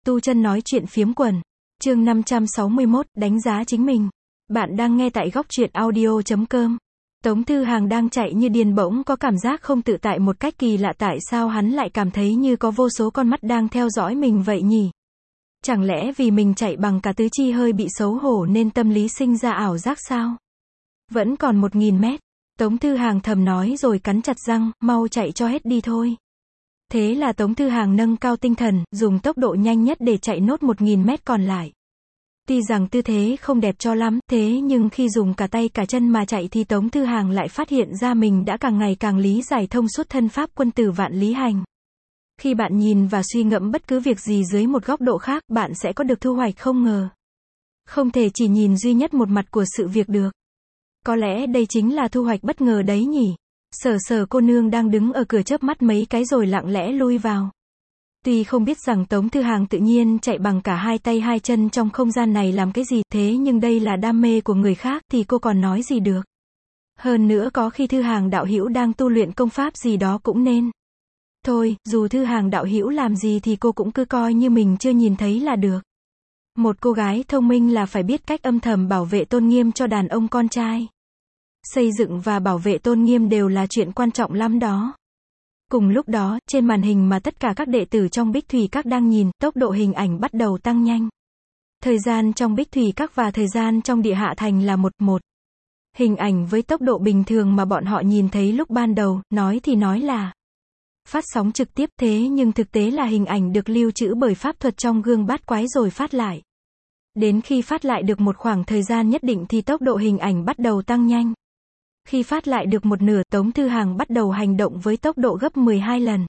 Tu chân nói chuyện phiếm quần. Chương 561, đánh giá chính mình. Bạn đang nghe tại góc truyện audio.com. Tống Thư Hàng đang chạy như điên bỗng có cảm giác không tự tại một cách kỳ lạ, tại sao hắn lại cảm thấy như có vô số con mắt đang theo dõi mình vậy nhỉ? Chẳng lẽ vì mình chạy bằng cả tứ chi hơi bị xấu hổ nên tâm lý sinh ra ảo giác sao? Vẫn còn 1000 mét. Tống Thư Hàng thầm nói rồi cắn chặt răng, mau chạy cho hết đi thôi. Thế là Tống Thư Hàng nâng cao tinh thần, dùng tốc độ nhanh nhất để chạy nốt 1000 mét còn lại. Tuy rằng tư thế không đẹp cho lắm, thế nhưng khi dùng cả tay cả chân mà chạy thì Tống Thư Hàng lại phát hiện ra mình đã càng ngày càng lý giải thông suốt thân pháp quân tử vạn lý hành. Khi bạn nhìn và suy ngẫm bất cứ việc gì dưới một góc độ khác, bạn sẽ có được thu hoạch không ngờ. Không thể chỉ nhìn duy nhất một mặt của sự việc được. Có lẽ đây chính là thu hoạch bất ngờ đấy nhỉ. Sở cô nương đang đứng ở cửa chớp mắt mấy cái rồi lặng lẽ lui vào. Tuy không biết rằng Tống Thư Hàng tự nhiên chạy bằng cả hai tay hai chân trong không gian này làm cái gì, thế nhưng đây là đam mê của người khác thì cô còn nói gì được. Hơn nữa có khi Thư Hàng đạo hữu đang tu luyện công pháp gì đó cũng nên. Thôi, dù Thư Hàng đạo hữu làm gì thì cô cũng cứ coi như mình chưa nhìn thấy là được. Một cô gái thông minh là phải biết cách âm thầm bảo vệ tôn nghiêm cho đàn ông con trai. Xây dựng và bảo vệ tôn nghiêm đều là chuyện quan trọng lắm đó. Cùng lúc đó, trên màn hình mà tất cả các đệ tử trong Bích Thủy Các đang nhìn, tốc độ hình ảnh bắt đầu tăng nhanh. Thời gian trong Bích Thủy Các và thời gian trong Địa Hạ Thành là một. Hình ảnh với tốc độ bình thường mà bọn họ nhìn thấy lúc ban đầu, nói thì nói là phát sóng trực tiếp, thế nhưng thực tế là hình ảnh được lưu trữ bởi pháp thuật trong gương bát quái rồi phát lại. Đến khi phát lại được một khoảng thời gian nhất định thì tốc độ hình ảnh bắt đầu tăng nhanh. Khi phát lại được một nửa, Tống Thư Hàng bắt đầu hành động với tốc độ gấp 12 lần.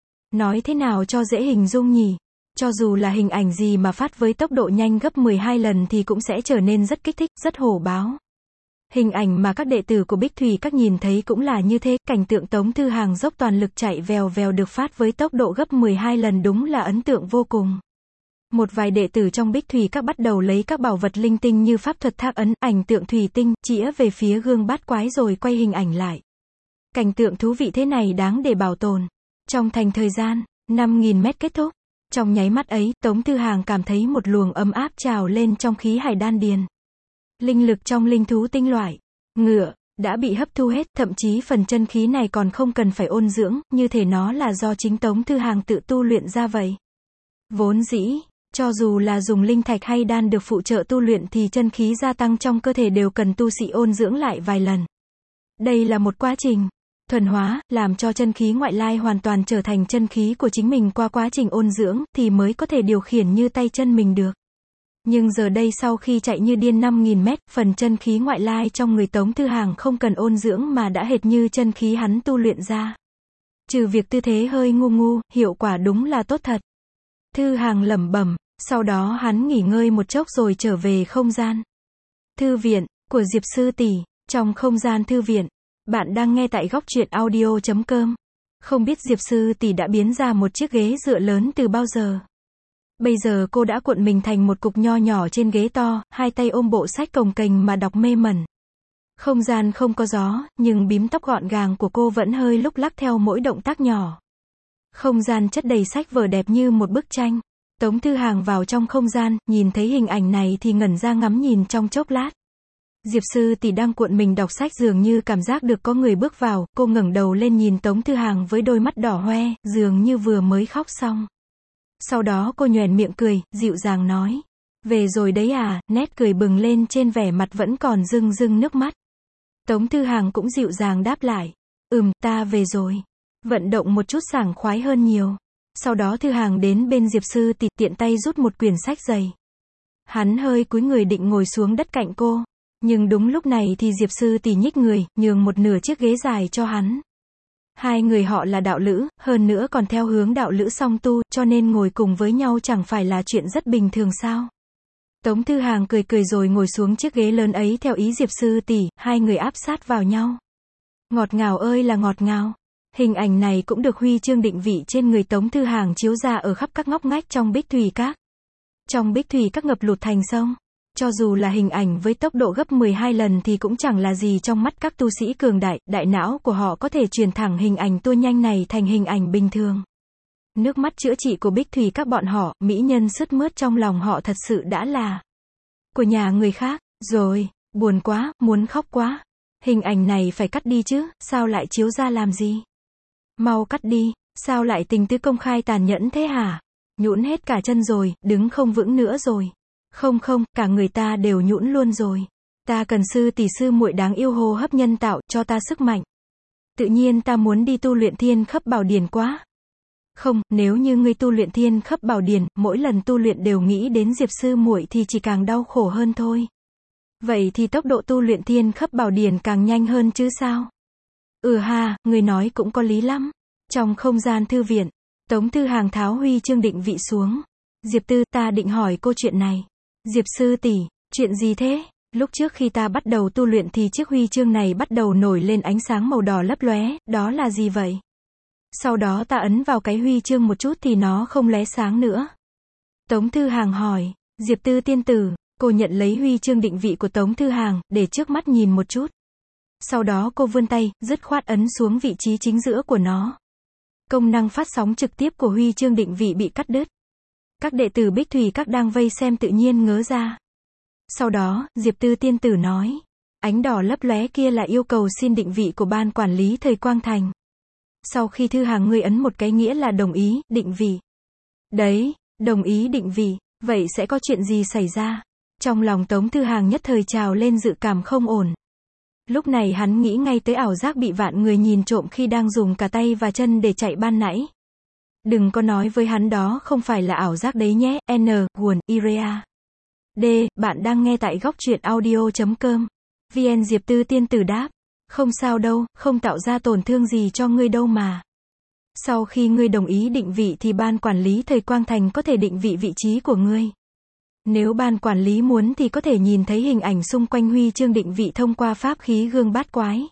Nói thế nào cho dễ hình dung nhỉ? Cho dù là hình ảnh gì mà phát với tốc độ nhanh gấp 12 lần thì cũng sẽ trở nên rất kích thích, rất hổ báo. Hình ảnh mà các đệ tử của Bích Thủy Các nhìn thấy cũng là như thế, cảnh tượng Tống Thư Hàng dốc toàn lực chạy vèo vèo được phát với tốc độ gấp 12 lần đúng là ấn tượng vô cùng. Một vài đệ tử trong Bích Thủy Các bắt đầu lấy các bảo vật linh tinh như pháp thuật thác ấn, ảnh tượng thủy tinh, chĩa về phía gương bát quái rồi quay hình ảnh lại. Cảnh tượng thú vị thế này đáng để bảo tồn. Trong thành thời gian 5000 mét kết thúc. Trong nháy mắt ấy, Tống Thư Hàng cảm thấy một luồng ấm áp trào lên trong khí hải đan điền. Linh lực trong linh thú tinh loại, ngựa, đã bị hấp thu hết, thậm chí phần chân khí này còn không cần phải ôn dưỡng, như thể nó là do chính Tống Thư Hàng tự tu luyện ra vậy. Vốn dĩ, cho dù là dùng linh thạch hay đan được phụ trợ tu luyện thì chân khí gia tăng trong cơ thể đều cần tu sĩ ôn dưỡng lại vài lần. Đây là một quá trình thuần hóa, làm cho chân khí ngoại lai hoàn toàn trở thành chân khí của chính mình qua quá trình ôn dưỡng, thì mới có thể điều khiển như tay chân mình được. Nhưng giờ đây sau khi chạy như điên 5000 mét, phần chân khí ngoại lai trong người Tống Thư Hàng không cần ôn dưỡng mà đã hệt như chân khí hắn tu luyện ra. Trừ việc tư thế hơi ngu, hiệu quả đúng là tốt thật. Thư Hàng lẩm bẩm, sau đó hắn nghỉ ngơi một chốc rồi trở về không gian thư viện của Diệp Sư tỷ. Trong không gian thư viện, bạn đang nghe tại góc truyện audio.com. Không biết Diệp Sư tỷ đã biến ra một chiếc ghế dựa lớn từ bao giờ. Bây giờ cô đã cuộn mình thành một cục nho nhỏ trên ghế to, hai tay ôm bộ sách cồng kềnh mà đọc mê mẩn. Không gian không có gió, nhưng bím tóc gọn gàng của cô vẫn hơi lúc lắc theo mỗi động tác nhỏ. Không gian chất đầy sách vở đẹp như một bức tranh. Tống Thư Hàng vào trong không gian, nhìn thấy hình ảnh này thì ngẩn ra ngắm nhìn trong chốc lát. Diệp Sư tỷ đang cuộn mình đọc sách, dường như cảm giác được có người bước vào, cô ngẩng đầu lên nhìn Tống Thư Hàng với đôi mắt đỏ hoe, dường như vừa mới khóc xong. Sau đó cô nhoẻn miệng cười, dịu dàng nói. Về rồi đấy à, nét cười bừng lên trên vẻ mặt vẫn còn rưng nước mắt. Tống Thư Hàng cũng dịu dàng đáp lại. Ta về rồi. Vận động một chút sảng khoái hơn nhiều. Sau đó Thư Hàng đến bên Diệp Sư tỷ, tiện tay rút một quyển sách dày. Hắn hơi cúi người định ngồi xuống đất cạnh cô. Nhưng đúng lúc này thì Diệp Sư tỷ nhích người, nhường một nửa chiếc ghế dài cho hắn. Hai người họ là đạo lữ, hơn nữa còn theo hướng đạo lữ song tu, cho nên ngồi cùng với nhau chẳng phải là chuyện rất bình thường sao. Tống Thư Hàng cười rồi ngồi xuống chiếc ghế lớn ấy theo ý Diệp Sư tỷ, hai người áp sát vào nhau. Ngọt ngào ơi là ngọt ngào. Hình ảnh này cũng được huy chương định vị trên người Tống Thư Hàng chiếu ra ở khắp các ngóc ngách trong Bích Thủy Các. Trong Bích Thủy Các ngập lụt thành sông. Cho dù là hình ảnh với tốc độ gấp 12 lần thì cũng chẳng là gì trong mắt các tu sĩ cường đại, đại não của họ có thể truyền thẳng hình ảnh tua nhanh này thành hình ảnh bình thường. Nước mắt chữa trị của Bích Thủy các bọn họ, mỹ nhân sướt mướt trong lòng họ thật sự đã là của nhà người khác, rồi, buồn quá, muốn khóc quá. Hình ảnh này phải cắt đi chứ, sao lại chiếu ra làm gì? Mau cắt đi, sao lại tình tứ công khai tàn nhẫn thế hả? Nhũn hết cả chân rồi, đứng không vững nữa rồi. Không không, cả người ta đều nhũn luôn rồi. Ta cần sư tỷ sư muội đáng yêu hô hấp nhân tạo, cho ta sức mạnh. Tự nhiên ta muốn đi tu luyện Thiên Khấp Bảo Điển quá. Không, nếu như ngươi tu luyện Thiên Khấp Bảo Điển, mỗi lần tu luyện đều nghĩ đến Diệp sư muội thì chỉ càng đau khổ hơn thôi. Vậy thì tốc độ tu luyện Thiên Khấp Bảo Điển càng nhanh hơn chứ sao? Ừ ha, ngươi nói cũng có lý lắm. Trong không gian thư viện, Tống Thư Hàng tháo huy chương định vị xuống. Diệp Tư, ta định hỏi cô chuyện này. Diệp sư tỷ, chuyện gì thế? Lúc trước khi ta bắt đầu tu luyện thì chiếc huy chương này bắt đầu nổi lên ánh sáng màu đỏ lấp lóe, đó là gì vậy? Sau đó ta ấn vào cái huy chương một chút thì nó không lóe sáng nữa. Tống Thư Hàng hỏi, Diệp Tư tiên tử, cô nhận lấy huy chương định vị của Tống Thư Hàng, để trước mắt nhìn một chút. Sau đó cô vươn tay, dứt khoát ấn xuống vị trí chính giữa của nó. Công năng phát sóng trực tiếp của huy chương định vị bị cắt đứt. Các đệ tử Bích Thủy các đang vây xem tự nhiên ngớ ra. Sau đó, Diệp Tư tiên tử nói, ánh đỏ lấp lóe kia là yêu cầu xin định vị của ban quản lý Thời Quang Thành. Sau khi Thư Hàng ngươi ấn một cái nghĩa là đồng ý, định vị. Đấy, đồng ý định vị, vậy sẽ có chuyện gì xảy ra? Trong lòng Tống Thư Hàng nhất thời trào lên dự cảm không ổn. Lúc này hắn nghĩ ngay tới ảo giác bị vạn người nhìn trộm khi đang dùng cả tay và chân để chạy ban nãy. Đừng có nói với hắn đó không phải là ảo giác đấy nhé, nguồn, Irea. D, bạn đang nghe tại góc truyện audio.com. VN Diệp Tư tiên tử đáp. Không sao đâu, không tạo ra tổn thương gì cho ngươi đâu mà. Sau khi ngươi đồng ý định vị thì ban quản lý Thời Quang Thành có thể định vị vị trí của ngươi. Nếu ban quản lý muốn thì có thể nhìn thấy hình ảnh xung quanh huy chương định vị thông qua pháp khí gương bát quái.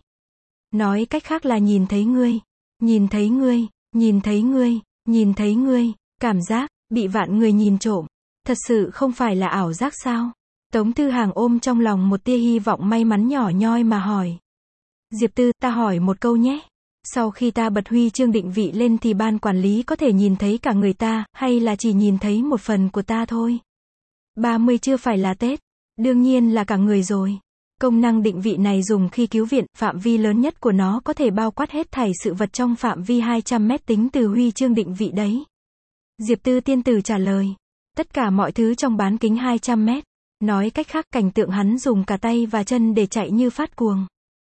Nói cách khác là nhìn thấy ngươi, nhìn thấy ngươi, nhìn thấy ngươi, nhìn thấy ngươi, cảm giác bị vạn người nhìn trộm. Thật sự không phải là ảo giác sao? Tống Thư Hàng ôm trong lòng một tia hy vọng may mắn nhỏ nhoi mà hỏi. Diệp Tư, ta hỏi một câu nhé. Sau khi ta bật huy chương định vị lên thì ban quản lý có thể nhìn thấy cả người ta, hay là chỉ nhìn thấy một phần của ta thôi? 30 chưa phải là Tết. Đương nhiên là cả người rồi. Công năng định vị này dùng khi cứu viện, phạm vi lớn nhất của nó có thể bao quát hết thảy sự vật trong phạm vi 200 mét tính từ huy chương định vị đấy. Diệp Tư tiên tử trả lời. Tất cả mọi thứ trong bán kính 200 mét. Nói cách khác, cảnh tượng hắn dùng cả tay và chân để chạy như phát cuồng.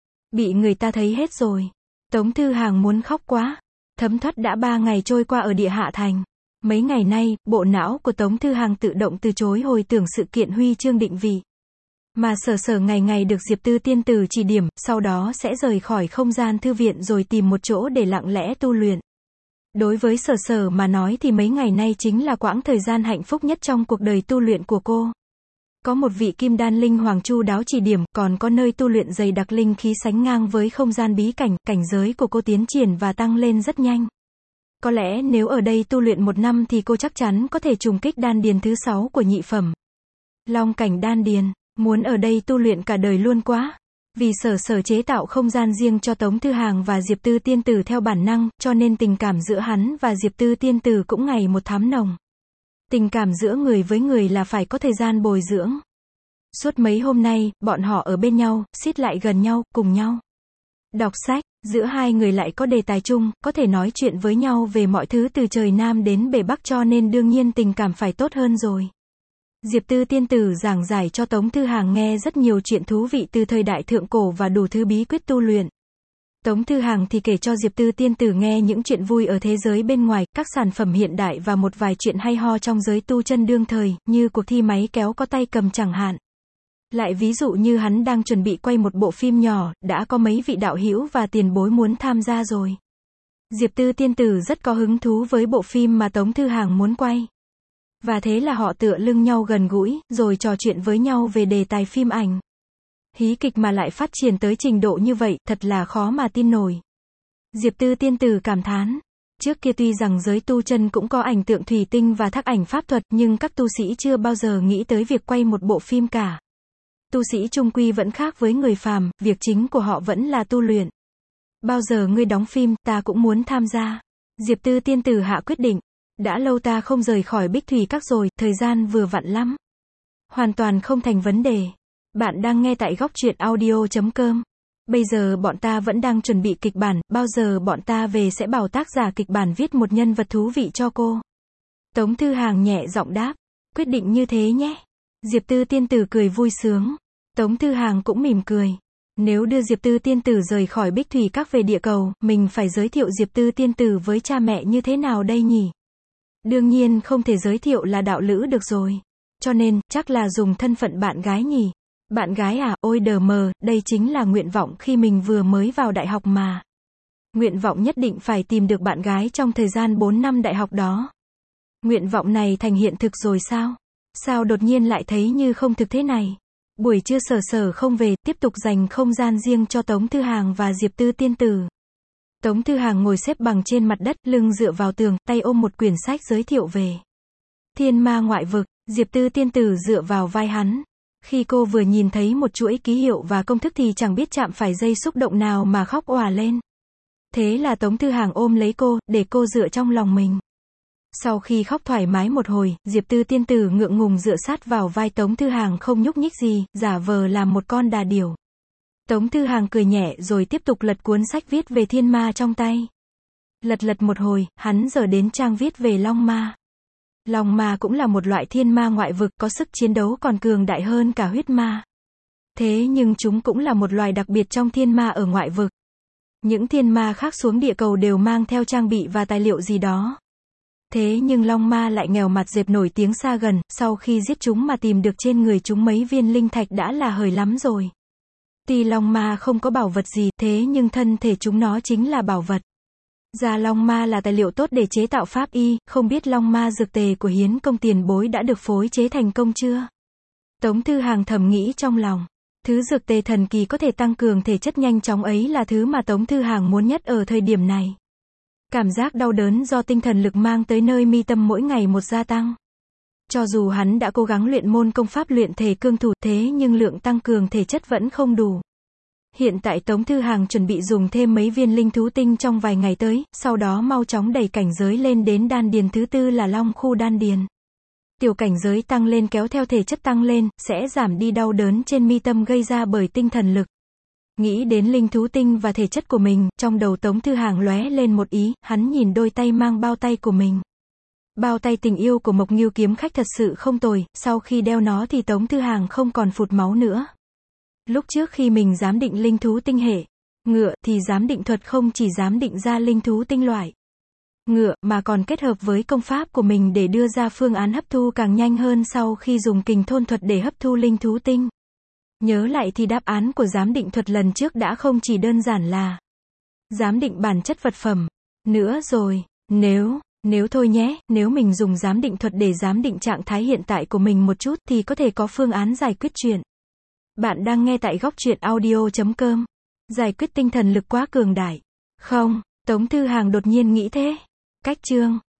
Bị người ta thấy hết rồi. Tống Thư Hàng muốn khóc quá. Thấm thoát đã 3 ngày trôi qua ở địa hạ thành. Mấy ngày nay, bộ não của Tống Thư Hàng tự động từ chối hồi tưởng sự kiện huy chương định vị. Mà Sở ngày ngày được Diệp Tư tiên tử chỉ điểm, sau đó sẽ rời khỏi không gian thư viện rồi tìm một chỗ để lặng lẽ tu luyện. Đối với Sở mà nói thì mấy ngày nay chính là quãng thời gian hạnh phúc nhất trong cuộc đời tu luyện của cô. Có một vị kim đan linh hoàng chu đáo chỉ điểm, còn có nơi tu luyện dày đặc linh khí sánh ngang với không gian bí cảnh, cảnh giới của cô tiến triển và tăng lên rất nhanh. Có lẽ nếu ở đây tu luyện 1 năm thì cô chắc chắn có thể trùng kích đan điền thứ 6 của nhị phẩm. Long cảnh đan điền, muốn ở đây tu luyện cả đời luôn quá. Vì Sở chế tạo không gian riêng cho Tống Thư Hàng và Diệp Tư tiên tử theo bản năng, cho nên tình cảm giữa hắn và Diệp Tư tiên tử cũng ngày một thắm nồng. Tình cảm giữa người với người là phải có thời gian bồi dưỡng. Suốt mấy hôm nay, bọn họ ở bên nhau, xít lại gần nhau, cùng nhau đọc sách, giữa hai người lại có đề tài chung, có thể nói chuyện với nhau về mọi thứ từ trời Nam đến bể Bắc, cho nên đương nhiên tình cảm phải tốt hơn rồi. Diệp Tư tiên tử giảng giải cho Tống Thư Hàng nghe rất nhiều chuyện thú vị từ thời đại thượng cổ và đủ thứ bí quyết tu luyện. Tống Thư Hàng thì kể cho Diệp Tư tiên tử nghe những chuyện vui ở thế giới bên ngoài, các sản phẩm hiện đại và một vài chuyện hay ho trong giới tu chân đương thời, như cuộc thi máy kéo có tay cầm chẳng hạn. Lại ví dụ như hắn đang chuẩn bị quay một bộ phim nhỏ, đã có mấy vị đạo hữu và tiền bối muốn tham gia rồi. Diệp Tư tiên tử rất có hứng thú với bộ phim mà Tống Thư Hàng muốn quay. Và thế là họ tựa lưng nhau gần gũi, rồi trò chuyện với nhau về đề tài phim ảnh. Hí kịch mà lại phát triển tới trình độ như vậy, thật là khó mà tin nổi. Diệp Tư tiên tử cảm thán. Trước kia tuy rằng giới tu chân cũng có ảnh tượng thủy tinh và thác ảnh pháp thuật, nhưng các tu sĩ chưa bao giờ nghĩ tới việc quay một bộ phim cả. Tu sĩ chung quy vẫn khác với người phàm, việc chính của họ vẫn là tu luyện. Bao giờ ngươi đóng phim, ta cũng muốn tham gia. Diệp Tư tiên tử hạ quyết định. Đã lâu ta không rời khỏi Bích Thủy Các rồi, thời gian vừa vặn lắm. Hoàn toàn không thành vấn đề. Bạn đang nghe tại góc truyện audio.com. Bây giờ bọn ta vẫn đang chuẩn bị kịch bản, bao giờ bọn ta về sẽ bảo tác giả kịch bản viết một nhân vật thú vị cho cô. Tống Thư Hàng nhẹ giọng đáp. Quyết định như thế nhé. Diệp Tư tiên tử cười vui sướng. Tống Thư Hàng cũng mỉm cười. Nếu đưa Diệp Tư tiên tử rời khỏi Bích Thủy Các về địa cầu, mình phải giới thiệu Diệp Tư tiên tử với cha mẹ như thế nào đây nhỉ? Đương nhiên không thể giới thiệu là đạo lữ được rồi. Cho nên, chắc là dùng thân phận bạn gái nhỉ? Bạn gái à, ôi đờ mờ, đây chính là nguyện vọng khi mình vừa mới vào đại học mà. Nguyện vọng nhất định phải tìm được bạn gái trong thời gian 4 năm đại học đó. Nguyện vọng này thành hiện thực rồi sao? Sao đột nhiên lại thấy như không thực thế này? Buổi trưa Sở không về, tiếp tục dành không gian riêng cho Tống Thư Hàng và Diệp Tư tiên tử. Tống Thư Hàng ngồi xếp bằng trên mặt đất, lưng dựa vào tường, tay ôm một quyển sách giới thiệu về Thiên Ma Ngoại Vực. Diệp Tư tiên tử dựa vào vai hắn. Khi cô vừa nhìn thấy một chuỗi ký hiệu và công thức thì chẳng biết chạm phải dây xúc động nào mà khóc òa lên. Thế là Tống Thư Hàng ôm lấy cô, để cô dựa trong lòng mình. Sau khi khóc thoải mái một hồi, Diệp Tư tiên tử ngượng ngùng dựa sát vào vai Tống Thư Hàng không nhúc nhích gì, giả vờ làm một con đà điểu. Tống Thư Hàng cười nhẹ rồi tiếp tục lật cuốn sách viết về thiên ma trong tay. Lật một hồi, hắn dở đến trang viết về Long Ma. Long Ma cũng là một loại thiên ma ngoại vực, có sức chiến đấu còn cường đại hơn cả huyết ma. Thế nhưng chúng cũng là một loài đặc biệt trong thiên ma ở ngoại vực. Những thiên ma khác xuống địa cầu đều mang theo trang bị và tài liệu gì đó. Thế nhưng Long Ma lại nghèo mặt dẹp nổi tiếng xa gần, sau khi giết chúng mà tìm được trên người chúng mấy viên linh thạch đã là hời lắm rồi. Tuy Long Ma không có bảo vật gì, thế nhưng thân thể chúng nó chính là bảo vật. Da Long Ma là tài liệu tốt để chế tạo pháp y, không biết Long Ma dược tề của Hiến công tiền bối đã được phối chế thành công chưa? Tống Thư Hàng thầm nghĩ trong lòng. Thứ dược tề thần kỳ có thể tăng cường thể chất nhanh chóng ấy là thứ mà Tống Thư Hàng muốn nhất ở thời điểm này. Cảm giác đau đớn do tinh thần lực mang tới nơi mi tâm mỗi ngày một gia tăng. Cho dù hắn đã cố gắng luyện môn công pháp luyện thể cương thủ, thế nhưng lượng tăng cường thể chất vẫn không đủ. Hiện tại Tống Thư Hàng chuẩn bị dùng thêm mấy viên linh thú tinh trong vài ngày tới, sau đó mau chóng đẩy cảnh giới lên đến đan điền thứ tư là Long khu đan điền. Tiểu cảnh giới tăng lên kéo theo thể chất tăng lên, sẽ giảm đi đau đớn trên mi tâm gây ra bởi tinh thần lực. Nghĩ đến linh thú tinh và thể chất của mình, trong đầu Tống Thư Hàng lóe lên một ý, hắn nhìn đôi tay mang bao tay của mình. Bao tay tình yêu của Mộc Ngưu kiếm khách thật sự không tồi, sau khi đeo nó thì Tống Thư Hàng không còn phụt máu nữa. Lúc trước khi mình giám định linh thú tinh hệ ngựa thì giám định thuật không chỉ giám định ra linh thú tinh loại ngựa mà còn kết hợp với công pháp của mình để đưa ra phương án hấp thu càng nhanh hơn sau khi dùng kình thôn thuật để hấp thu linh thú tinh. Nhớ lại thì đáp án của giám định thuật lần trước đã không chỉ đơn giản là giám định bản chất vật phẩm nữa rồi. Nếu thôi nhé, nếu mình dùng giám định thuật để giám định trạng thái hiện tại của mình một chút thì có thể có phương án giải quyết chuyện. Bạn đang nghe tại góc truyện audio.com. Giải quyết tinh thần lực quá cường đại. Không, Tống Thư Hàng đột nhiên nghĩ thế. Cách chương